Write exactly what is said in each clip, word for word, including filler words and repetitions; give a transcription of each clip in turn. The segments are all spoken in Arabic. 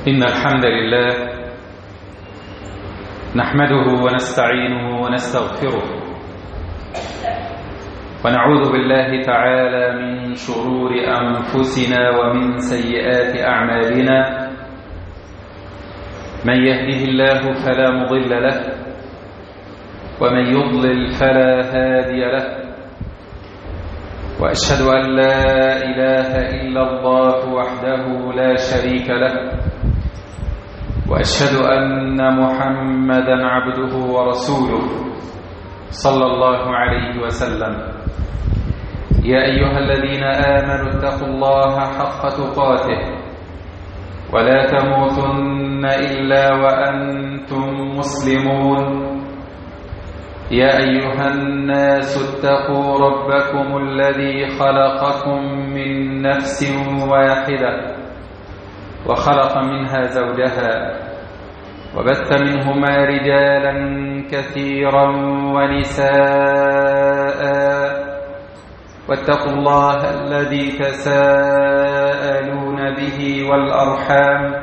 إن الحمد لله نحمده ونستعينه ونستغفره ونعوذ بالله تعالى من شرور أنفسنا ومن سيئات أعمالنا. من يهده الله فلا مضل له ومن يضلل فلا هادي له، وأشهد أن لا إله إلا الله وحده لا شريك له، وأشهد أن محمدا عبده ورسوله صلى الله عليه وسلم. يا أيها الذين آمنوا اتقوا الله حق تقاته ولا تموتن إلا وأنتم مسلمون. يا أيها الناس اتقوا ربكم الذي خلقكم من نفس واحدة وخلق منها زوجها وبث منهما رجالا كثيرا ونساء، واتقوا الله الذي تساءلون به والأرحام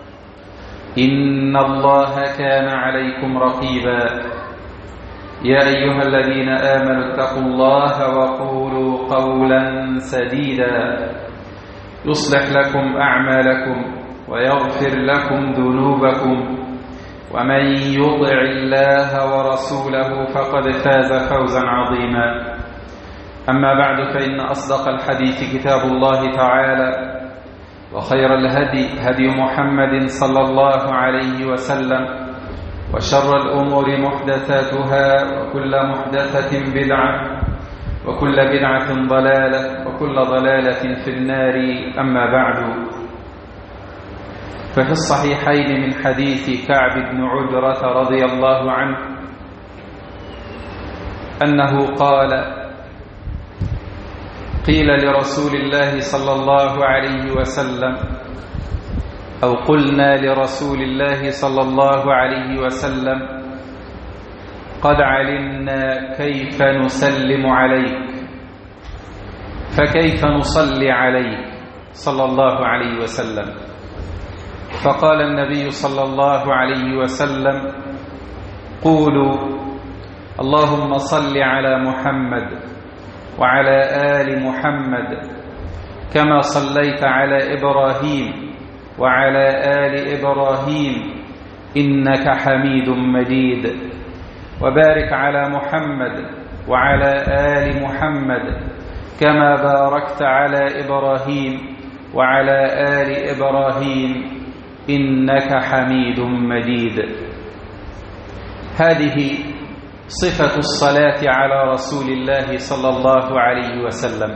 إن الله كان عليكم رقيبا. يا أيها الذين آمنوا اتقوا الله وقولوا قولا سديدا يصلح لكم أعمالكم ويغفر لكم ذنوبكم، ومن يطع الله ورسوله فقد فاز فوزا عظيما. أما بعد، فإن أصدق الحديث كتاب الله تعالى، وخير الهدي هدي محمد صلى الله عليه وسلم، وشر الأمور محدثاتها، وكل محدثة بدعة، وكل بدعة ضلالة، وكل ضلالة في النار. أما بعد، ففي الصحيحين من حديث كعب بن عجرة رضي الله عنه أنه قال: قيل لرسول الله صلى الله عليه وسلم، أو قلنا لرسول الله صلى الله عليه وسلم: قد علمنا كيف نسلم عليك، فكيف نصلي عليك صلى الله عليه وسلم؟ فقال النبي صلى الله عليه وسلم: قولوا اللهم صل على محمد وعلى آل محمد كما صليت على إبراهيم وعلى آل إبراهيم إنك حميد مجيد، وبارك على محمد وعلى آل محمد كما باركت على إبراهيم وعلى آل إبراهيم إنك حميد مجيد. هذه صفة الصلاة على رسول الله صلى الله عليه وسلم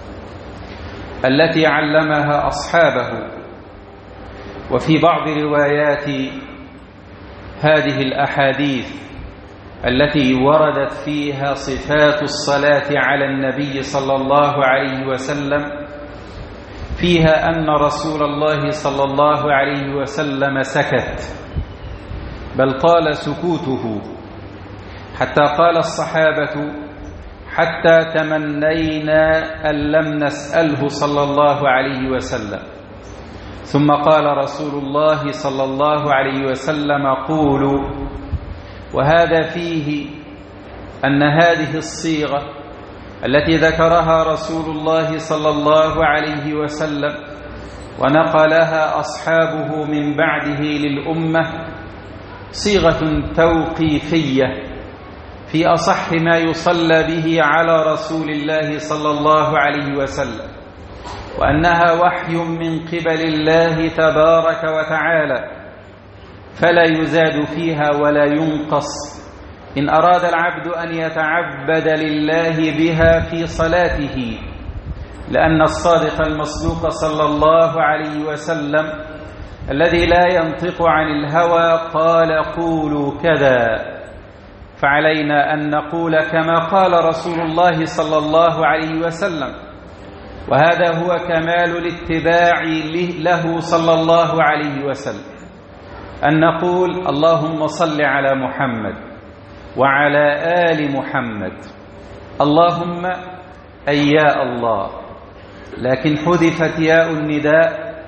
التي علمها أصحابه. وفي بعض روايات هذه الأحاديث التي وردت فيها صفات الصلاة على النبي صلى الله عليه وسلم فيها أن رسول الله صلى الله عليه وسلم سكت، بل طال سكوته، حتى قال الصحابة: حتى تمنينا أن لم نسأله صلى الله عليه وسلم. ثم قال رسول الله صلى الله عليه وسلم: قولوا. وهذا فيه أن هذه الصيغة التي ذكرها رسول الله صلى الله عليه وسلم ونقلها أصحابه من بعده للأمة صيغة توقيفية في أصح ما يصلى به على رسول الله صلى الله عليه وسلم، وأنها وحي من قبل الله تبارك وتعالى، فلا يزاد فيها ولا ينقص إن أراد العبد أن يتعبد لله بها في صلاته، لأن الصادق المصدوق صلى الله عليه وسلم الذي لا ينطق عن الهوى قال: قولوا كذا. فعلينا أن نقول كما قال رسول الله صلى الله عليه وسلم، وهذا هو كمال الاتباع له صلى الله عليه وسلم، أن نقول: اللهم صل على محمد وعلى آل محمد. اللهم أي يا الله، لكن حذفت ياء النداء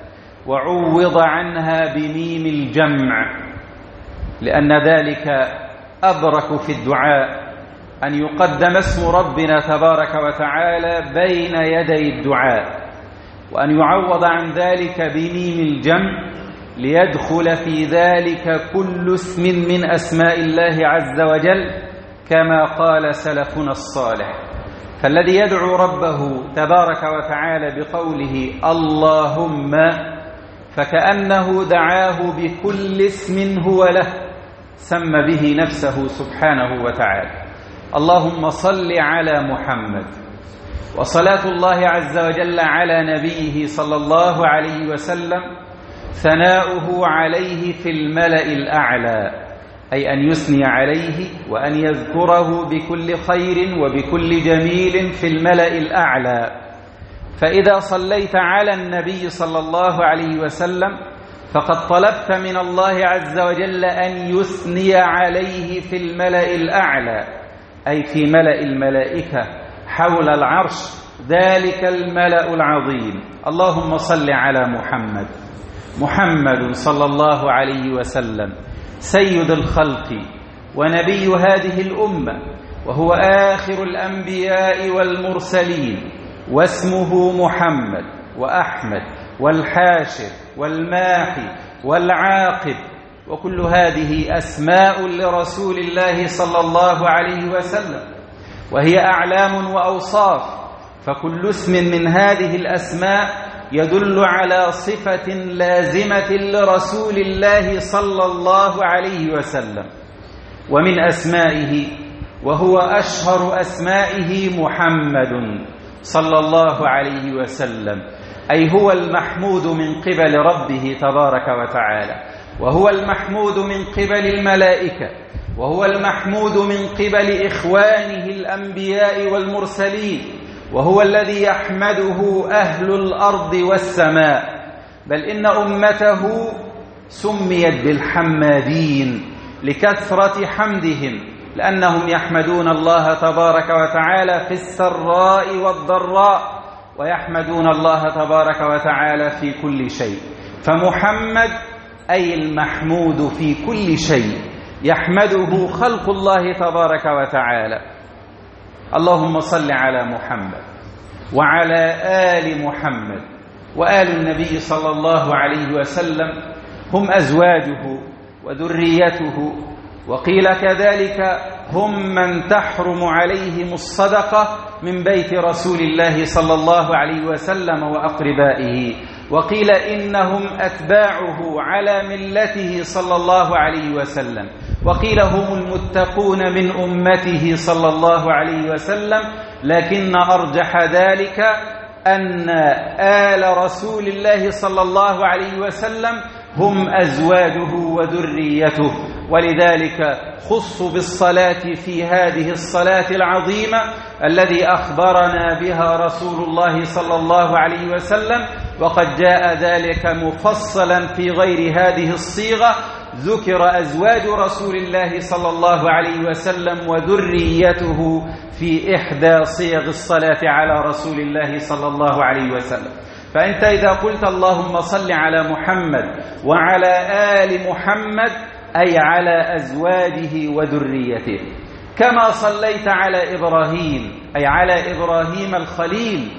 وعوض عنها بميم الجمع، لأن ذلك أبرك في الدعاء، أن يقدم اسم ربنا تبارك وتعالى بين يدي الدعاء، وأن يعوض عن ذلك بميم الجمع ليدخل في ذلك كل اسم من أسماء الله عز وجل، كما قال سلفنا الصالح. فالذي يدعو ربه تبارك وتعالى بقوله اللهم فكأنه دعاه بكل اسم هو له سمى به نفسه سبحانه وتعالى. اللهم صل على محمد، وصلاة الله عز وجل على نبيه صلى الله عليه وسلم ثناؤه عليه في الملأ الأعلى، أي أن يثني عليه وأن يذكره بكل خير وبكل جميل في الملأ الأعلى. فإذا صليت على النبي صلى الله عليه وسلم فقد طلبت من الله عز وجل أن يثني عليه في الملأ الأعلى، أي في ملأ الملائكة حول العرش، ذلك الملأ العظيم. اللهم صل على محمد. محمد صلى الله عليه وسلم سيد الخلق ونبي هذه الأمة، وهو آخر الأنبياء والمرسلين، واسمه محمد وأحمد والحاشر والماحي والعاقب، وكل هذه أسماء لرسول الله صلى الله عليه وسلم، وهي أعلام وأوصاف. فكل اسم من هذه الأسماء يدل على صفة لازمة لرسول الله صلى الله عليه وسلم. ومن أسمائه، وهو أشهر أسمائه، محمد صلى الله عليه وسلم، أي هو المحمود من قبل ربه تبارك وتعالى، وهو المحمود من قبل الملائكة، وهو المحمود من قبل إخوانه الأنبياء والمرسلين، وهو الذي يحمده أهل الأرض والسماء. بل إن أمته سميت بالحمادين لكثرة حمدهم، لأنهم يحمدون الله تبارك وتعالى في السراء والضراء، ويحمدون الله تبارك وتعالى في كل شيء. فمحمد أي المحمود في كل شيء، يحمده خلق الله تبارك وتعالى. اللهم صل على محمد وعلى آل محمد. وآل النبي صلى الله عليه وسلم هم أزواجه وذريته، وقيل كذلك هم من تحرم عليهم الصدقة من بيت رسول الله صلى الله عليه وسلم وأقربائه، وقيل إنهم أتباعه على ملته صلى الله عليه وسلم، وقيل هم المتقون من أمته صلى الله عليه وسلم. لكن أرجح ذلك أن آل رسول الله صلى الله عليه وسلم هم أزواجه وذريته، ولذلك خصوا بالصلاة في هذه الصلاة العظيمة الذي أخبرنا بها رسول الله صلى الله عليه وسلم. وقد جاء ذلك مفصلا في غير هذه الصيغة، ذكر أزواج رسول الله صلى الله عليه وسلم وذريته في إحدى صيغ الصلاة على رسول الله صلى الله عليه وسلم. فأنت إذا قلت اللهم صل على محمد وعلى آل محمد، أي على أزواجه وذريته، كما صليت على إبراهيم، أي على إبراهيم الخليل،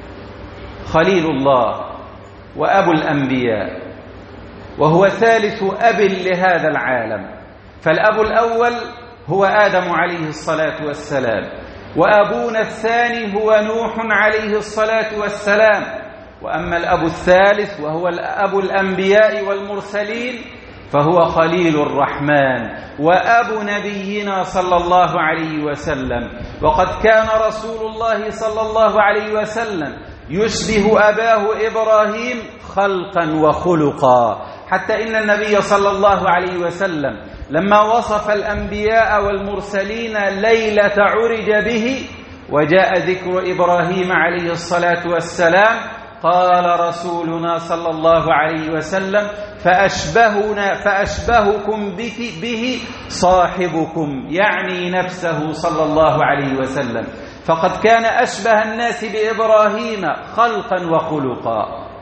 خليل الله وأبو الأنبياء، وهو ثالث أب لهذا العالم. فالأب الأول هو آدم عليه الصلاة والسلام، وأبونا الثاني هو نوح عليه الصلاة والسلام. وأما الأب الثالث وهو الأب الأنبياء والمرسلين فهو خليل الرحمن وأبو نبينا صلى الله عليه وسلم. وقد كان رسول الله صلى الله عليه وسلم يشبه أباه إبراهيم خلقا وخلقا، حتى إن النبي صلى الله عليه وسلم لما وصف الأنبياء والمرسلين ليلة عرج به وجاء ذكر إبراهيم عليه الصلاة والسلام، قال رسولنا صلى الله عليه وسلم: فأشبهنا فأشبهكم به صاحبكم، يعني نفسه صلى الله عليه وسلم، فقد كان أشبه الناس بإبراهيم خلقا وخلقا.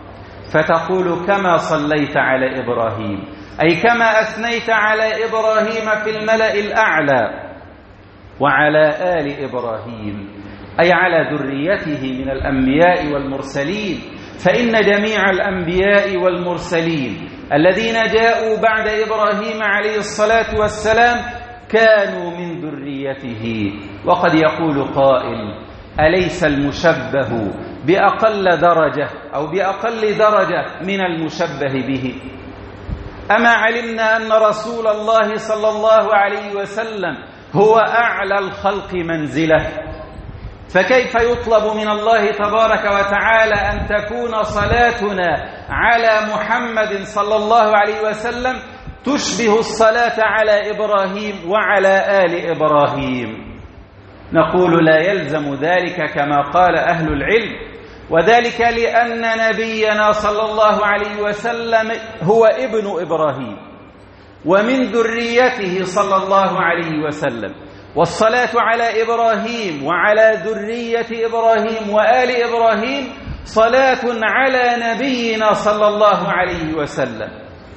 فتقول كما صليت على إبراهيم، أي كما أثنيت على إبراهيم في الملأ الأعلى وعلى آل إبراهيم، أي على ذريته من الأنبياء والمرسلين. فإن جميع الأنبياء والمرسلين الذين جاءوا بعد إبراهيم عليه الصلاة والسلام كانوا من ذريته. وقد يقول قائل: أليس المشبه بأقل درجة أو بأقل درجة من المشبه به؟ أما علمنا أن رسول الله صلى الله عليه وسلم هو أعلى الخلق منزلة، فكيف يطلب من الله تبارك وتعالى أن تكون صلاتنا على محمد صلى الله عليه وسلم تشبه الصلاة على إبراهيم وعلى آل إبراهيم؟ نقول لا يلزم ذلك كما قال أهل العلم، وذلك لأن نبينا صلى الله عليه وسلم هو ابن إبراهيم ومن ذريته صلى الله عليه وسلم، والصلاة على إبراهيم وعلى ذرية إبراهيم وآل إبراهيم صلاة على نبينا صلى الله عليه وسلم.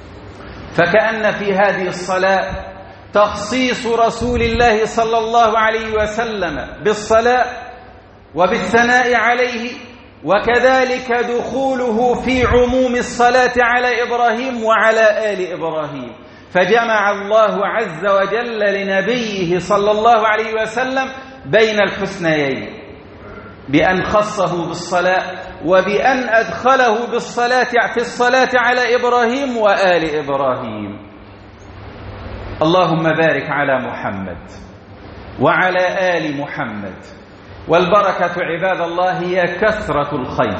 فكأن في هذه الصلاة تخصيص رسول الله صلى الله عليه وسلم بالصلاة وبالثناء عليه، وكذلك دخوله في عموم الصلاة على إبراهيم وعلى آل إبراهيم. فجمع الله عز وجل لنبيه صلى الله عليه وسلم بين الحسنيين بأن خصه بالصلاة وبأن أدخله بالصلاة في الصلاة على إبراهيم وآل إبراهيم. اللهم بارك على محمد وعلى آل محمد. والبركة عباد الله هي كثرة الخير،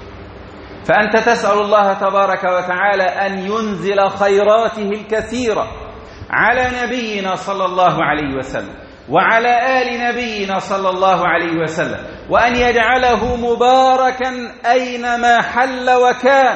فأنت تسأل الله تبارك وتعالى أن ينزل خيراته الكثيرة على نبينا صلى الله عليه وسلم وعلى آل نبينا صلى الله عليه وسلم، وأن يجعله مباركا أينما حل وكان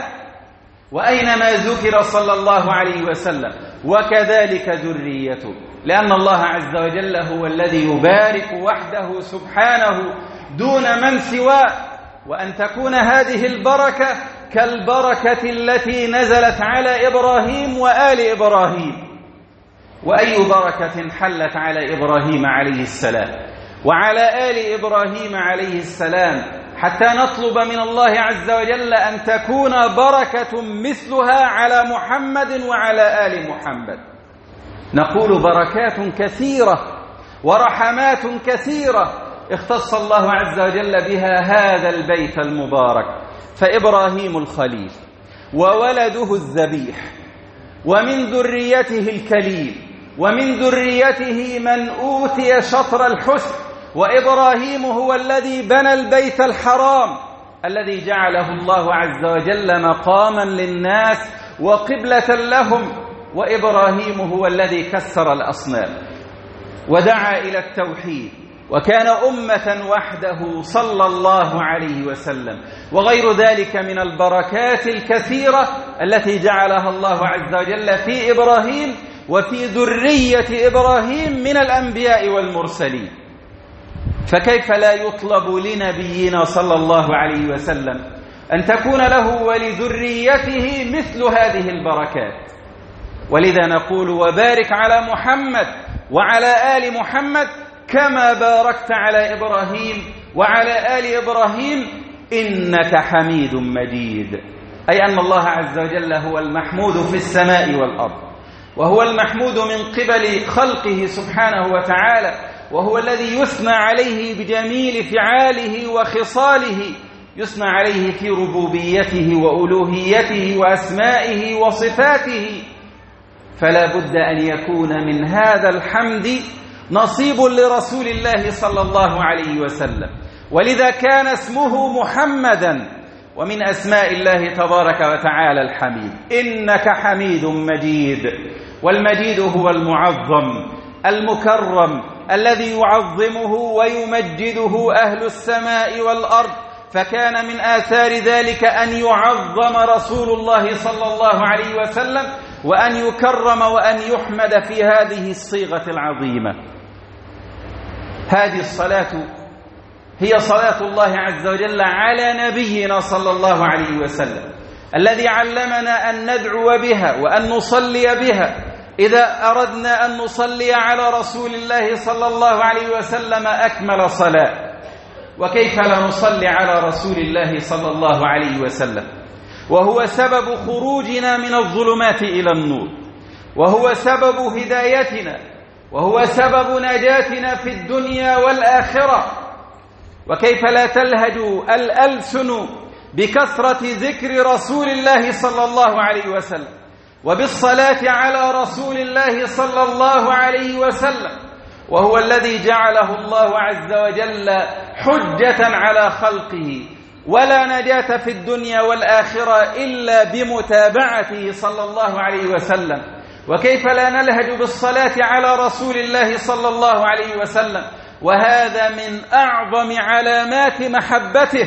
وأينما ذكر صلى الله عليه وسلم، وكذلك ذريته، لأن الله عز وجل هو الذي يبارك وحده سبحانه دون من سواه، وأن تكون هذه البركة كالبركة التي نزلت على إبراهيم وآل إبراهيم. وأي بركة حلت على إبراهيم عليه السلام وعلى آل إبراهيم عليه السلام حتى نطلب من الله عز وجل أن تكون بركة مثلها على محمد وعلى آل محمد. نقول بركات كثيرة ورحمات كثيرة اختص الله عز وجل بها هذا البيت المبارك. فإبراهيم الخليل وولده الذبيح ومن ذريته الكليل ومن ذريته من أوتي شطر الحسن، وإبراهيم هو الذي بنى البيت الحرام الذي جعله الله عز وجل مقاما للناس وقبلة لهم، وإبراهيم هو الذي كسر الأصنام ودعا إلى التوحيد وكان أمة وحده صلى الله عليه وسلم. وغير ذلك من البركات الكثيرة التي جعلها الله عز وجل في إبراهيم وفي ذرية إبراهيم من الأنبياء والمرسلين. فكيف لا يطلب لنبينا صلى الله عليه وسلم أن تكون له ولذريته مثل هذه البركات؟ ولذا نقول وبارك على محمد وعلى آل محمد كما باركت على إبراهيم وعلى آل إبراهيم إنك حميد مجيد. أي أن الله عز وجل هو المحمود في السماء والأرض، وهو المحمود من قبل خلقه سبحانه وتعالى، وهو الذي يثنى عليه بجميل فعاله وخصاله، يثنى عليه في ربوبيته وألوهيته وأسمائه وصفاته. فلا بد أن يكون من هذا الحمد نصيب لرسول الله صلى الله عليه وسلم، ولذا كان اسمه محمدا، ومن أسماء الله تبارك وتعالى الحميد. إنك حميد مجيد، والمجيد هو المعظم المكرم الذي يعظمه ويمجده أهل السماء والأرض. فكان من آثار ذلك أن يعظم رسول الله صلى الله عليه وسلم وأن يكرم وأن يحمد في هذه الصيغة العظيمة. هذه الصلاة هي صلاة الله عز وجل على نبينا صلى الله عليه وسلم، الذي علمنا أن ندعو بها وأن نصلي بها إذا أردنا أن نصلي على رسول الله صلى الله عليه وسلم أكمل صلاة. وكيف لا نصلي على رسول الله صلى الله عليه وسلم وهو سبب خروجنا من الظلمات إلى النور، وهو سبب هدايتنا، وهو سبب نجاتنا في الدنيا والآخرة. وكيف لا تلهج الألسن بكثرة ذكر رسول الله صلى الله عليه وسلم وبالصلاة على رسول الله صلى الله عليه وسلم، وهو الذي جعله الله عز وجل حجة على خلقه، ولا نجاة في الدنيا والآخرة إلا بمتابعته صلى الله عليه وسلم. وكيف لا نلهج بالصلاة على رسول الله صلى الله عليه وسلم، وهذا من أعظم علامات محبته،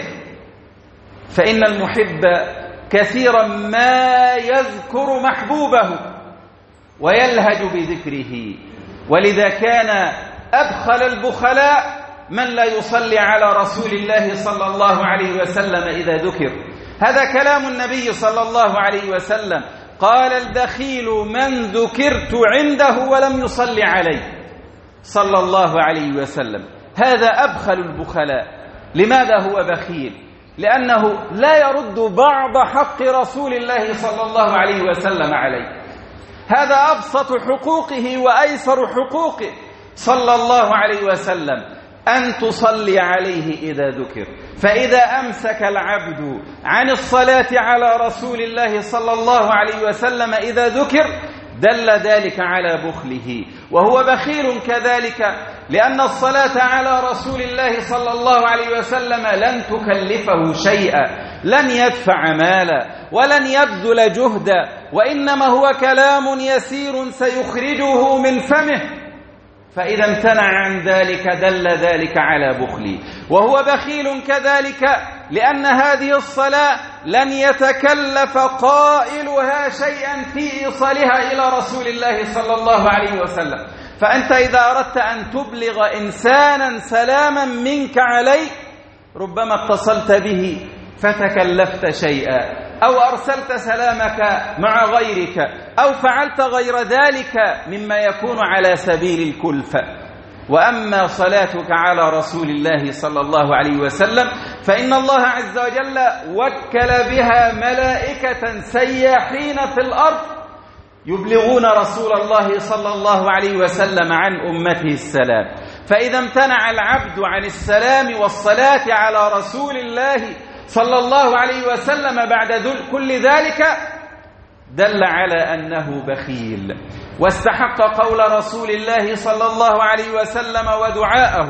فإن المحب كثيرا ما يذكر محبوبه ويلهج بذكره. ولذا كان أبخل البخلاء من لا يصلي على رسول الله صلى الله عليه وسلم إذا ذكر. هذا كلام النبي صلى الله عليه وسلم، قال: البخيل من ذكرت عنده ولم يصلي عليه صلى الله عليه وسلم. هذا أبخل البخلاء. لماذا هو بخيل؟ لأنه لا يرد بعض حق رسول الله صلى الله عليه وسلم عليه. هذا أبسط حقوقه وأيسر حقوقه صلى الله عليه وسلم، أن تصلي عليه إذا ذكر. فإذا أمسك العبد عن الصلاة على رسول الله صلى الله عليه وسلم إذا ذكر دل ذلك على بخله، وهو بخيل كذلك، لأن الصلاة على رسول الله صلى الله عليه وسلم لن تكلفه شيئا، لن يدفع مالا ولن يبذل جهدا، وإنما هو كلام يسير سيخرجه من فمه. فإذا امتنع عن ذلك دل ذلك على بخله. وهو بخيل كذلك لأن هذه الصلاة لن يتكلف قائلها شيئا في إيصالها إلى رسول الله صلى الله عليه وسلم. فأنت إذا أردت أن تبلغ إنسانا سلاما منك عليه ربما اتصلت به فتكلفت شيئا، أو أرسلت سلامك مع غيرك، أو فعلت غير ذلك مما يكون على سبيل الكلفة. وأما صلاتك على رسول الله صلى الله عليه وسلم فإن الله عز وجل وكل بها ملائكة سياحين في الأرض يبلغون رسول الله صلى الله عليه وسلم عن أمته السلام. فإذا امتنع العبد عن السلام والصلاة على رسول الله صلى الله عليه وسلم بعد كل ذلك دل على أنه بخيل، واستحق قول رسول الله صلى الله عليه وسلم ودعاءه: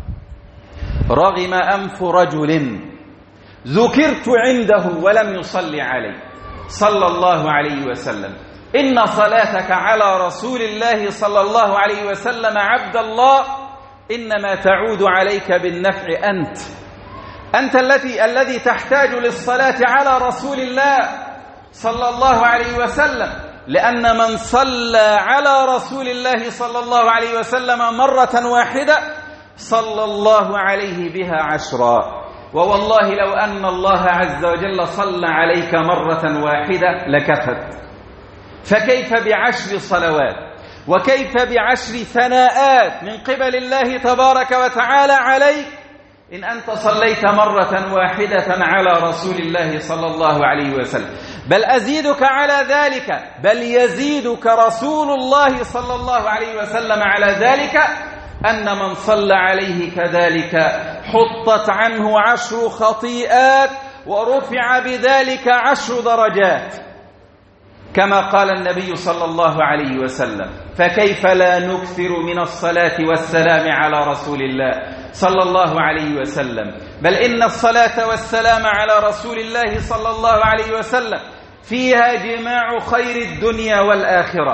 رغم أنف رجل ذكرت عنده ولم يصلي عليه صلى الله عليه وسلم. إن صلاتك على رسول الله صلى الله عليه وسلم عبد الله إنما تعود عليك بالنفع أنت أنت التي الذي تحتاج للصلاة على رسول الله صلى الله عليه وسلم، لأن من صلى على رسول الله صلى الله عليه وسلم مرة واحدة صلى الله عليه بها عشرا. ووالله لو أن الله عز وجل صلى عليك مرة واحدة لكفت، فكيف بعشر صلوات، وكيف بعشر ثناءات من قبل الله تبارك وتعالى عليك إن أنت صليت مرة واحدة على رسول الله صلى الله عليه وسلم. بل أزيدك على ذلك، بل يزيدك رسول الله صلى الله عليه وسلم على ذلك أن من صلى عليه كذلك حطت عنه عشر خطيئات ورفع بذلك عشر درجات، كما قال النبي صلى الله عليه وسلم. فكيف لا نكثر من الصلاة والسلام على رسول الله صلى الله عليه وسلم؟ بل إن الصلاة والسلام على رسول الله صلى الله عليه وسلم فيها جماع خير الدنيا والآخرة.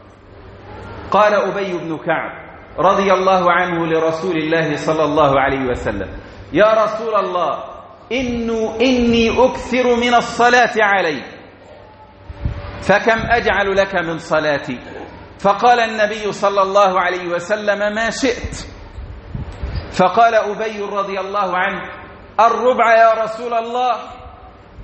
قال أبي بن كعب رضي الله عنه لرسول الله صلى الله عليه وسلم: يا رسول الله إنه إني أكثر من الصلاة عليك، فكم أجعل لك من صلاتي؟ فقال النبي صلى الله عليه وسلم: ما شئت. فقال أبي رضي الله عنه: الربع يا رسول الله.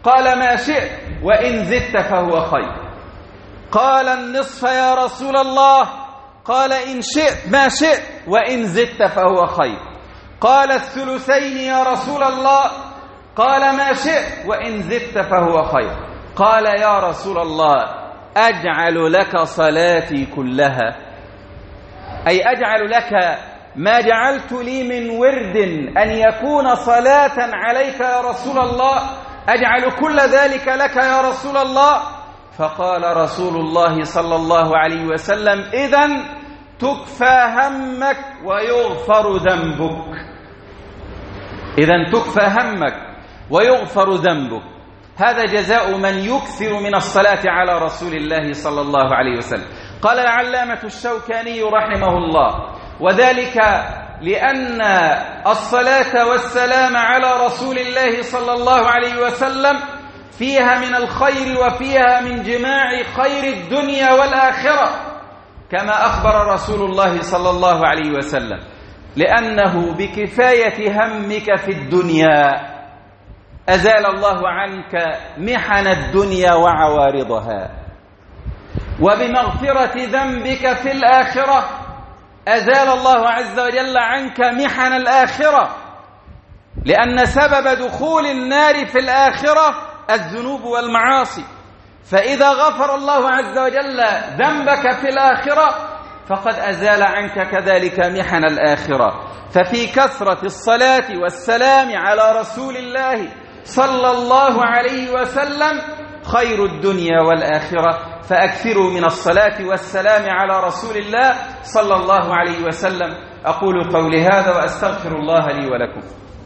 قال ما شئت وإن زدت فهو خير. قال النصف يا رسول الله، قال إن شئت ما شئت وإن زدت فهو خير. قال الثلثين يا رسول الله، قال ما شئت وإن زدت فهو خير. قال يا رسول الله أجعل لك صلاتي كلها، أي أجعل لك ما جعلت لي من ورد أن يكون صلاة عليك يا رسول الله، أجعل كل ذلك لك يا رسول الله. فقال رسول الله صلى الله عليه وسلم إذن تكفى همك ويغفر ذنبك، إذن تكفى همك ويغفر ذنبك. هذا جزاء من يكثر من الصلاة على رسول الله صلى الله عليه وسلم. قال العلامة الشوكاني رحمه الله: وذلك لأن الصلاة والسلام على رسول الله صلى الله عليه وسلم فيها من الخير وفيها من جماع خير الدنيا والآخرة، كما أخبر رسول الله صلى الله عليه وسلم، لأنه بكفاية همك في الدنيا أزال الله عنك محن الدنيا وعوارضها، وبمغفرة ذنبك في الآخرة أزال الله عز وجل عنك محن الآخرة، لأن سبب دخول النار في الآخرة الذنوب والمعاصي. فإذا غفر الله عز وجل ذنبك في الآخرة فقد أزال عنك كذلك محن الآخرة. ففي كثرة الصلاة والسلام على رسول الله صلى الله عليه وسلم خير الدنيا والآخرة، فأكثروا من الصلاة والسلام على رسول الله صلى الله عليه وسلم. أقول قولي هذا وأستغفر الله لي ولكم.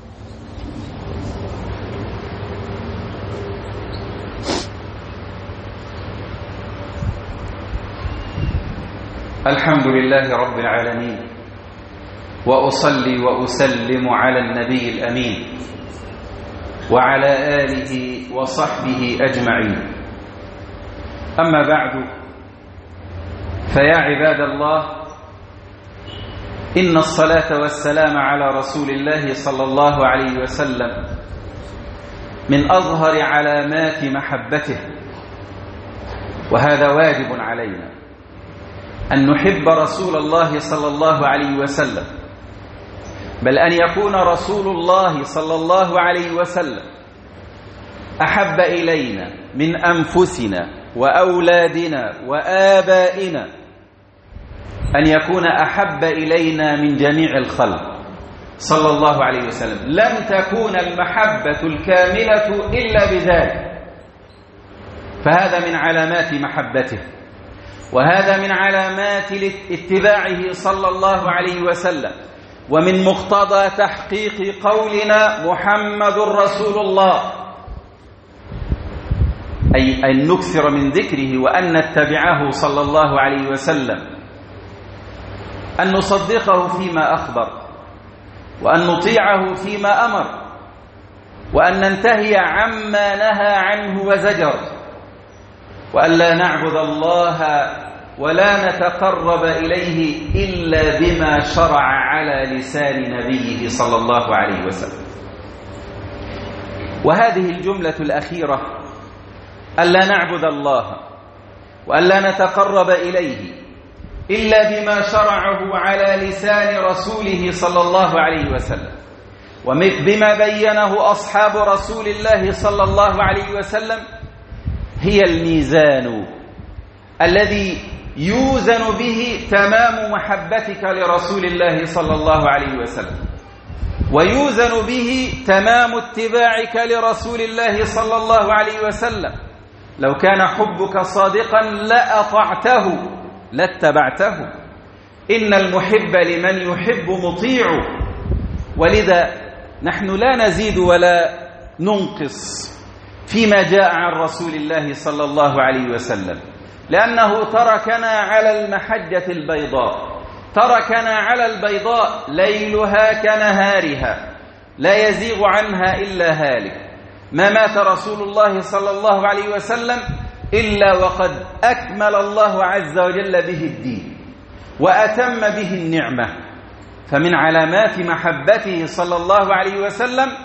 الحمد لله رب العالمين، وأصلي وأسلم على النبي الأمين وعلى آله وصحبه أجمعين. أما بعد، فيا عباد الله، إن الصلاة والسلام على رسول الله صلى الله عليه وسلم من أظهر علامات محبته، وهذا واجب علينا أن نحب رسول الله صلى الله عليه وسلم، بل أن يكون رسول الله صلى الله عليه وسلم أحب إلينا من أنفسنا وأولادنا وآبائنا، أن يكون أحب إلينا من جميع الخلق صلى الله عليه وسلم. لن تكون المحبة الكاملة إلا بذلك، فهذا من علامات محبته، وهذا من علامات اتباعه صلى الله عليه وسلم، ومن مقتضى تحقيق قولنا محمد رسول الله، أي أن نكثر من ذكره وأن نتبعه صلى الله عليه وسلم، أن نصدقه فيما أخبر، وأن نطيعه فيما أمر، وأن ننتهي عما نهى عنه وزجر، وأن لا نعبد الله ولا نتقرب إليه إلا بما شرع على لسان نبيه صلى الله عليه وسلم. وهذه الجملة الأخيرة، ألا نعبد الله وألا نتقرب إليه إلا بما شرعه على لسان رسوله صلى الله عليه وسلم، وبما بينه أصحاب رسول الله صلى الله عليه وسلم، هي الميزان الذي يوزن به تمام محبتك لرسول الله صلى الله عليه وسلم، ويوزن به تمام اتباعك لرسول الله صلى الله عليه وسلم. لو كان حبك صادقا لأطعته لاتبعته. إن المحب لمن يحب مطيع، ولذا نحن لا نزيد ولا ننقص فيما جاء عن رسول الله صلى الله عليه وسلم، لأنه تركنا على المحجة البيضاء، تركنا على البيضاء ليلها كنهارها لا يزيغ عنها إلا هالك. ما مات رسول الله صلى الله عليه وسلم إلا وقد أكمل الله عز وجل به الدين وأتم به النعمة. فمن علامات محبته صلى الله عليه وسلم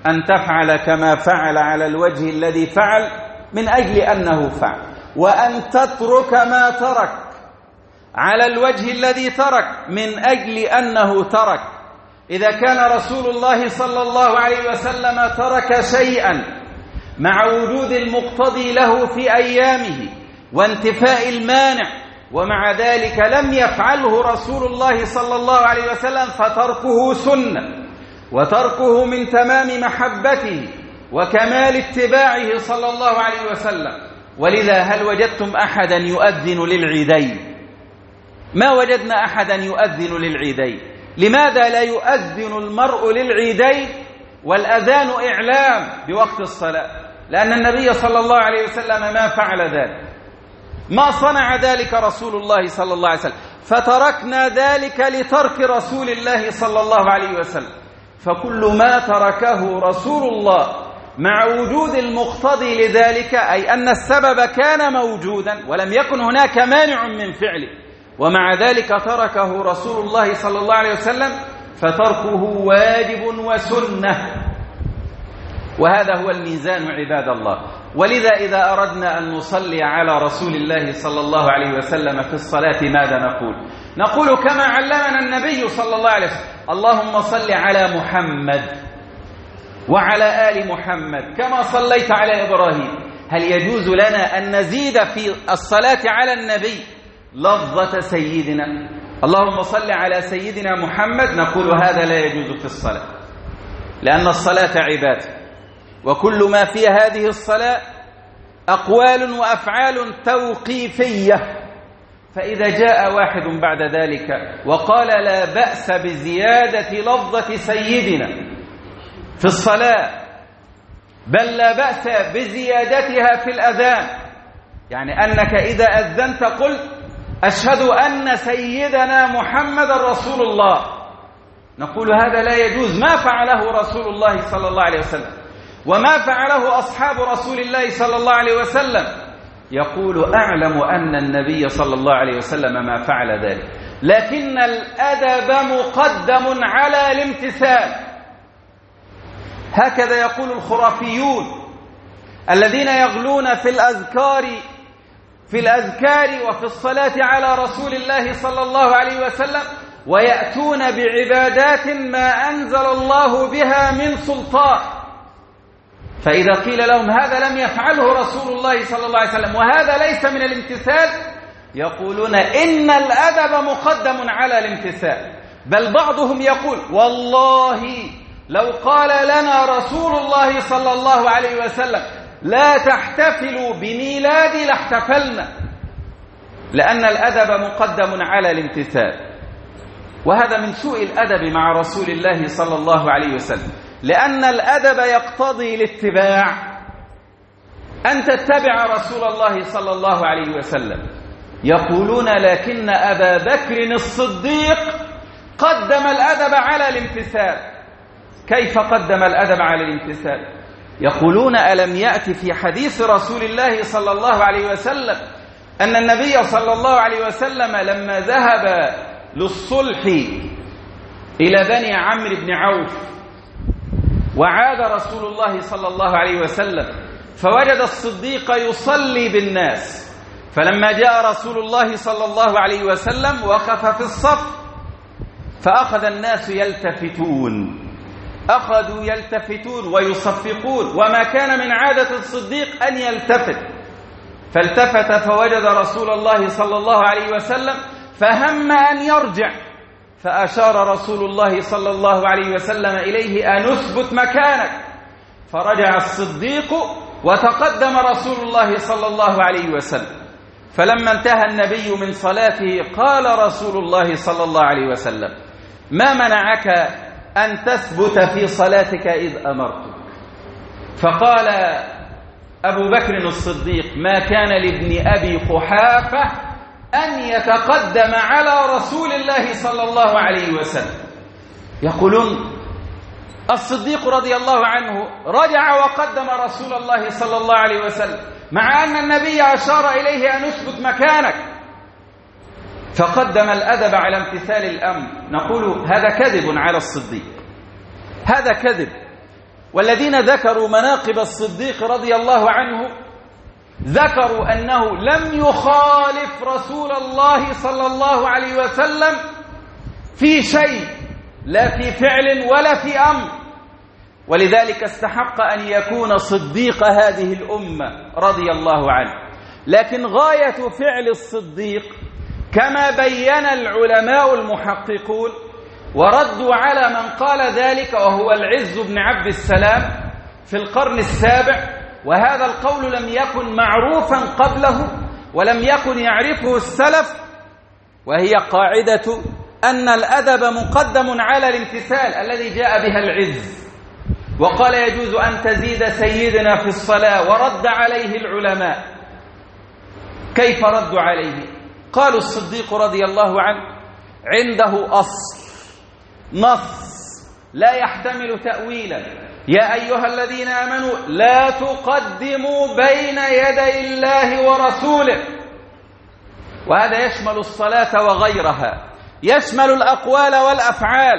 أن تفعل كما فعل على الوجه الذي فعل من أجل أنه فعل، وأن تترك ما ترك على الوجه الذي ترك من أجل أنه ترك. إذا كان رسول الله صلى الله عليه وسلم ترك شيئا مع وجود المقتضي له في أيامه وانتفاء المانع، ومع ذلك لم يفعله رسول الله صلى الله عليه وسلم، فتركه سنة، وتركه من تمام محبته وكمال اتباعه صلى الله عليه وسلم. ولذا هل وجدتم أحدا يؤذن للعيدين؟ ما وجدنا أحدا يؤذن للعيدين. لماذا لا يؤذن المرء للعيدين والأذان إعلام بوقت الصلاة؟ لأن النبي صلى الله عليه وسلم ما فعل ذلك، ما صنع ذلك رسول الله صلى الله عليه وسلم، فتركنا ذلك لترك رسول الله صلى الله عليه وسلم. فكل ما تركه رسول الله مع وجود المقتضي لذلك، أي أن السبب كان موجودا ولم يكن هناك مانع من فعله، ومع ذلك تركه رسول الله صلى الله عليه وسلم، فتركه واجب وسنة. وهذا هو الميزان عباد الله. ولذا إذا أردنا أن نصلي على رسول الله صلى الله عليه وسلم في الصلاة ماذا نقول؟ نقول كما علمنا النبي صلى الله عليه وسلم: اللهم صل على محمد وعلى آل محمد كما صليت على إبراهيم. هل يجوز لنا أن نزيد في الصلاة على النبي لفظة سيدنا اللهم صل على سيدنا محمد؟ نقول هذا لا يجوز في الصلاة، لأن الصلاة عبادة، وكل ما في هذه الصلاة أقوال وأفعال توقيفية. فإذا جاء واحد بعد ذلك وقال لا بأس بزيادة لفظة سيدنا في الصلاة، بل لا بأس بزيادتها في الأذان، يعني أنك إذا أذنت قلت أشهد أن سيدنا محمد رسول الله، نقول هذا لا يجوز، ما فعله رسول الله صلى الله عليه وسلم وما فعله أصحاب رسول الله صلى الله عليه وسلم. يقول أعلم أن النبي صلى الله عليه وسلم ما فعل ذلك، لكن الأدب مقدم على الامتثال. هكذا يقول الخرافيون الذين يغلون في الأذكار في الأذكار وفي الصلاة على رسول الله صلى الله عليه وسلم، ويأتون بعبادات ما أنزل الله بها من سلطان. فإذا قيل لهم هذا لم يفعله رسول الله صلى الله عليه وسلم وهذا ليس من الامتثال، يقولون إن الأدب مقدم على الامتثال. بل بعضهم يقول والله لو قال لنا رسول الله صلى الله عليه وسلم لا تحتفلوا بميلادي لاحتفلنا، لأن الأدب مقدم على الامتثال. وهذا من سوء الأدب مع رسول الله صلى الله عليه وسلم، لأن الأدب يقتضي الاتباع، أن تتبع رسول الله صلى الله عليه وسلم. يقولون لكن أبا بكر الصديق قدم الأدب على الامتثال. كيف قدم الأدب على الامتثال؟ يقولون ألم يأتي في حديث رسول الله صلى الله عليه وسلم أن النبي صلى الله عليه وسلم لما ذهب للصلح إلى بني عمرو بن عوف وعاد رسول الله صلى الله عليه وسلم فوجد الصديق يصلي بالناس، فلما جاء رسول الله صلى الله عليه وسلم وقف في الصف فأخذ الناس يلتفتون أخذوا يلتفتون ويصفقون، وما كان من عادة الصديق أن يلتفت، فالتفت فوجد رسول الله صلى الله عليه وسلم فهم أن يرجع، فأشار رسول الله صلى الله عليه وسلم إليه أن اثبت مكانك، فرجع الصديق وتقدم رسول الله صلى الله عليه وسلم. فلما انتهى النبي من صلاته قال رسول الله صلى الله عليه وسلم ما منعك أن تثبت في صلاتك إذ أمرتك؟ فقال أبو بكر الصديق ما كان لابن أبي قحافة أن يتقدم على رسول الله صلى الله عليه وسلم. يقولون الصديق رضي الله عنه رجع وقدم رسول الله صلى الله عليه وسلم مع أن النبي أشار إليه أن اثبت مكانك، فقدم الأدب على امتثال الأمر. نقول هذا كذب على الصديق، هذا كذب. والذين ذكروا مناقب الصديق رضي الله عنه ذكروا أنه لم يخالف رسول الله صلى الله عليه وسلم في شيء، لا في فعل ولا في أمر، ولذلك استحق أن يكون صديق هذه الأمة رضي الله عنه. لكن غاية فعل الصديق كما بين العلماء المحققون وردوا على من قال ذلك وهو العز بن عبد السلام في القرن السابع، وهذا القول لم يكن معروفا قبله ولم يكن يعرفه السلف، وهي قاعدة أن الأدب مقدم على الامتثال الذي جاء بها العز. وقال يجوز أن تزيد سيدنا في الصلاة، ورد عليه العلماء. كيف ردوا عليه؟ قالوا الصديق رضي الله عنه عنده أصل نص لا يحتمل تأويلا: يا أيها الذين آمنوا لا تقدموا بين يدي الله ورسوله. وهذا يشمل الصلاة وغيرها، يشمل الأقوال والأفعال.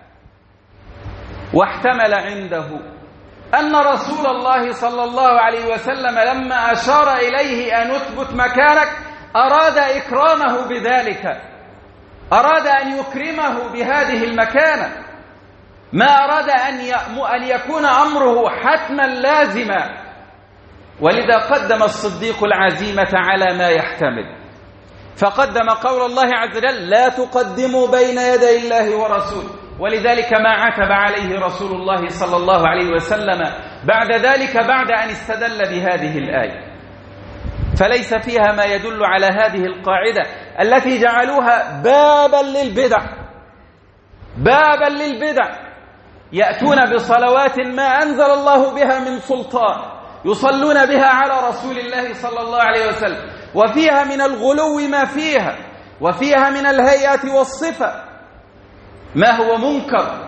واحتمل عنده أن رسول الله صلى الله عليه وسلم لما أشار إليه أن أثبت مكانك أراد إكرامه بذلك، أراد أن يكرمه بهذه المكانة، ما أراد أن يكون أمره حتما لازما. ولذا قدم الصديق العزيمة على ما يحتمل، فقدم قول الله عز وجل: لا تقدموا بين يدي الله ورسوله. ولذلك ما عتب عليه رسول الله صلى الله عليه وسلم بعد ذلك بعد أن استدل بهذه الآية. فليس فيها ما يدل على هذه القاعدة التي جعلوها بابا للبدع، بابا للبدع. يأتون بصلوات ما أنزل الله بها من سلطان، يصلون بها على رسول الله صلى الله عليه وسلم، وفيها من الغلو ما فيها، وفيها من الهيئة والصفة ما هو منكر.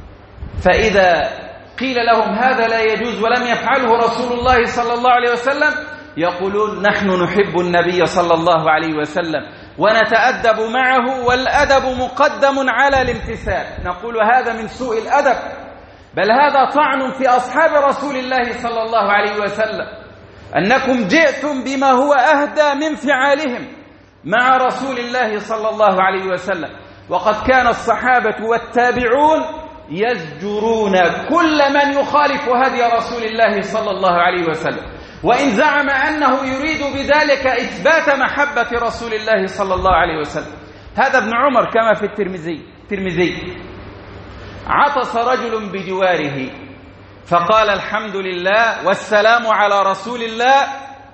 فإذا قيل لهم هذا لا يجوز ولم يفعله رسول الله صلى الله عليه وسلم يقولون: نحن نحب النبي صلى الله عليه وسلم ونتأدب معه، والأدب مقدم على الامتثال. نقول هذا من سوء الأدب، بل هذا طعن في أصحاب رسول الله صلى الله عليه وسلم، أنكم جئتم بما هو أهدى من فعالهم مع رسول الله صلى الله عليه وسلم. وقد كان الصحابة والتابعون يزجرون كل من يخالف هدي رسول الله صلى الله عليه وسلم، وإن زعم أنه يريد بذلك إثبات محبة رسول الله صلى الله عليه وسلم. هذا ابن عمر كما في الترمذي الترمذي عطس رجل بجواره فقال: الحمد لله والسلام على رسول الله.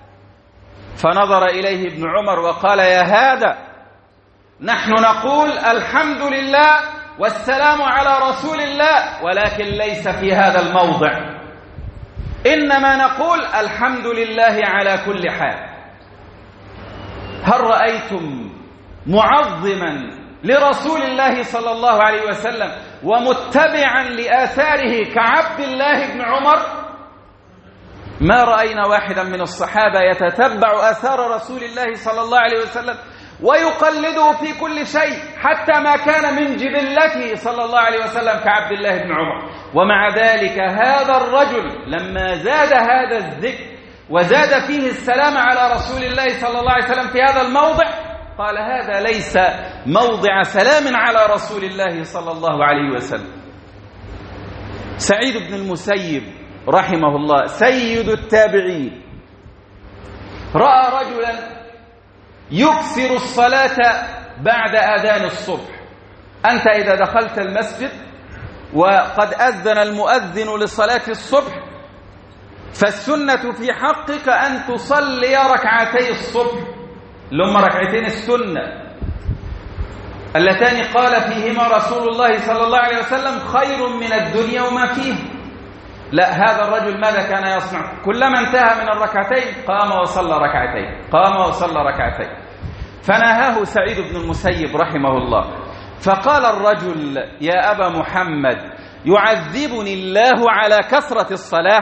فنظر إليه ابن عمر وقال: يا هذا، نحن نقول الحمد لله والسلام على رسول الله، ولكن ليس في هذا الموضع، إنما نقول الحمد لله على كل حال. هل رأيتم معظما لرسول الله صلى الله عليه وسلم ومتبعا لآثاره كعبد الله بن عمر؟ ما رأينا واحدا من الصحابة يتتبع آثار رسول الله صلى الله عليه وسلم ويقلده في كل شيء، حتى ما كان من جبلته صلى الله عليه وسلم كعبد الله بن عمر. ومع ذلك هذا الرجل لما زاد هذا الذكر وزاد فيه السلام على رسول الله صلى الله عليه وسلم في هذا الموضع، قال: هذا ليس موضع سلام على رسول الله صلى الله عليه وسلم. سعيد بن المسيب رحمه الله سيد التابعين رأى رجلا يكثر الصلاة بعد أذان الصبح. أنت إذا دخلت المسجد وقد أذن المؤذن لصلاة الصبح، فالسنة في حقك أن تصلي ركعتي الصبح، لما ركعتين السنة اللتان قال فيهما رسول الله صلى الله عليه وسلم: خير من الدنيا وما فيه. لا، هذا الرجل ماذا كان يصنع؟ كلما انتهى من الركعتين قام وصلى ركعتين، قام وصلى ركعتين. فنهاه سعيد بن المسيب رحمه الله، فقال الرجل: يا أبا محمد، يعذبني الله على كثرة الصلاة؟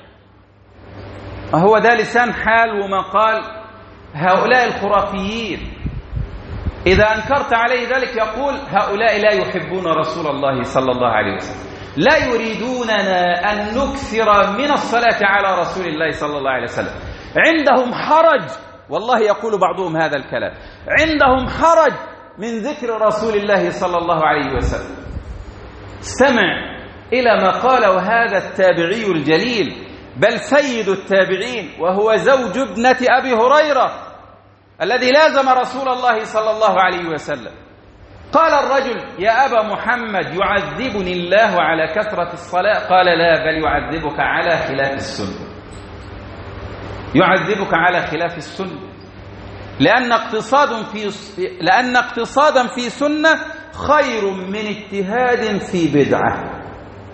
هو ده لسان حال ومقال هؤلاء الخرافيين. إذا أنكرت عليه ذلك يقول: هؤلاء لا يحبون رسول الله صلى الله عليه وسلم. لا يريدوننا أن نكثر من الصلاة على رسول الله صلى الله عليه وسلم. عندهم حرج، والله يقول بعضهم هذا الكلام، عندهم حرج من ذكر رسول الله صلى الله عليه وسلم. استمع إلى ما قاله هذا التابعي الجليل، بل سيد التابعين، وهو زوج ابنة أبي هريرة الذي لازم رسول الله صلى الله عليه وسلم. قال الرجل: يا أبا محمد، يعذبني الله على كثرة الصلاة؟ قال: لا، بل يعذبك على خلاف السنة. يعذبك على خلاف السنة، لأن اقتصاد في لأن اقتصادا في سنة خير من اجتهاد في بدعة.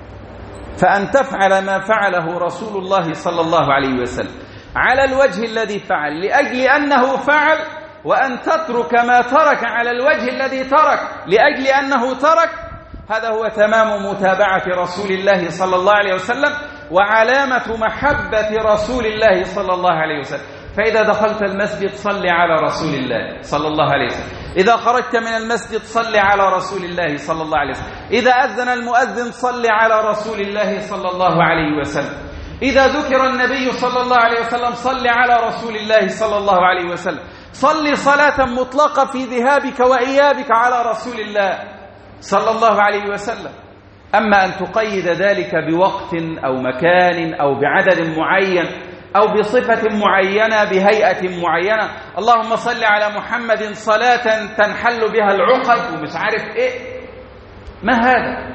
فأن تفعل ما فعله رسول الله صلى الله عليه وسلم على الوجه الذي فعل لأجل أنه فعل، وأن تترك ما ترك على الوجه الذي ترك لأجل أنه ترك، هذا هو تمام متابعة رسول الله صلى الله عليه وسلم وعلامة محبة رسول الله صلى الله عليه وسلم. فإذا دخلت المسجد صل على رسول الله صلى الله عليه وسلم، إذا خرجت من المسجد صل على رسول الله صلى الله عليه وسلم، إذا أذن المؤذن صل على رسول الله صلى الله عليه وسلم، إذا ذكر النبي صلى الله عليه وسلم صل على رسول الله صلى الله عليه وسلم. صل صلاة مطلقة في ذهابك وإيابك على رسول الله صلى الله عليه وسلم. أما أن تقيد ذلك بوقت أو مكان أو بعدد معين أو بصفة معينة بهيئة معينة، اللهم صل على محمد صلاة تنحل بها العقد ومش عارف إيه، ما هذا؟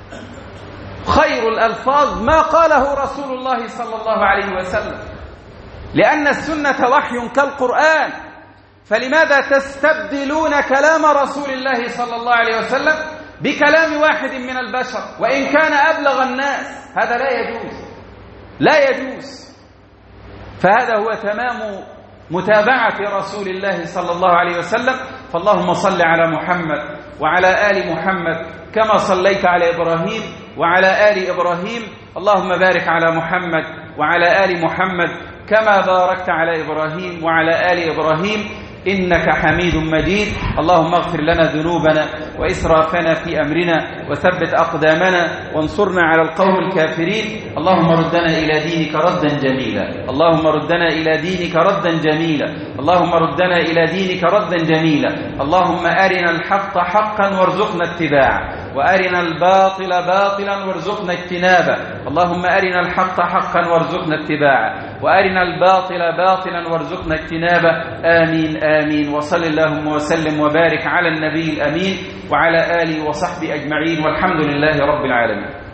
خير الألفاظ ما قاله رسول الله صلى الله عليه وسلم، لأن السنة وحي كالقرآن، فلماذا تستبدلون كلام رسول الله صلى الله عليه وسلم بكلام واحد من البشر وإن كان أبلغ الناس؟ هذا لا يجوز، لا يجوز. فهذا هو تمام متابعة رسول الله صلى الله عليه وسلم. فاللهم صل على محمد وعلى آل محمد كما صليت على إبراهيم وعلى آل إبراهيم، اللهم بارك على محمد وعلى آل محمد كما باركت على إبراهيم وعلى آل إبراهيم إنك حميد مجيد. اللهم اغفر لنا ذنوبنا وإسرافنا في أمرنا وثبت أقدامنا وانصرنا على القوم الكافرين. اللهم ردنا إلى دينك ردا جميلا، اللهم ردنا إلى دينك ردا جميلا، اللهم ردنا إلى دينك ردا جميلا. اللهم أرنا الحق حقا وارزقنا اتباعه، وأرنا الباطل باطلا وارزقنا اجتنابه. اللهم أرنا الحق حقا وارزقنا اتباعه، وأرنا الباطل باطلا وارزقنا اجتنابه. آمين آمين. وصل اللهم وسلم وبارك على النبي الأمين وعلى آله وصحبه أجمعين، والحمد لله رب العالمين.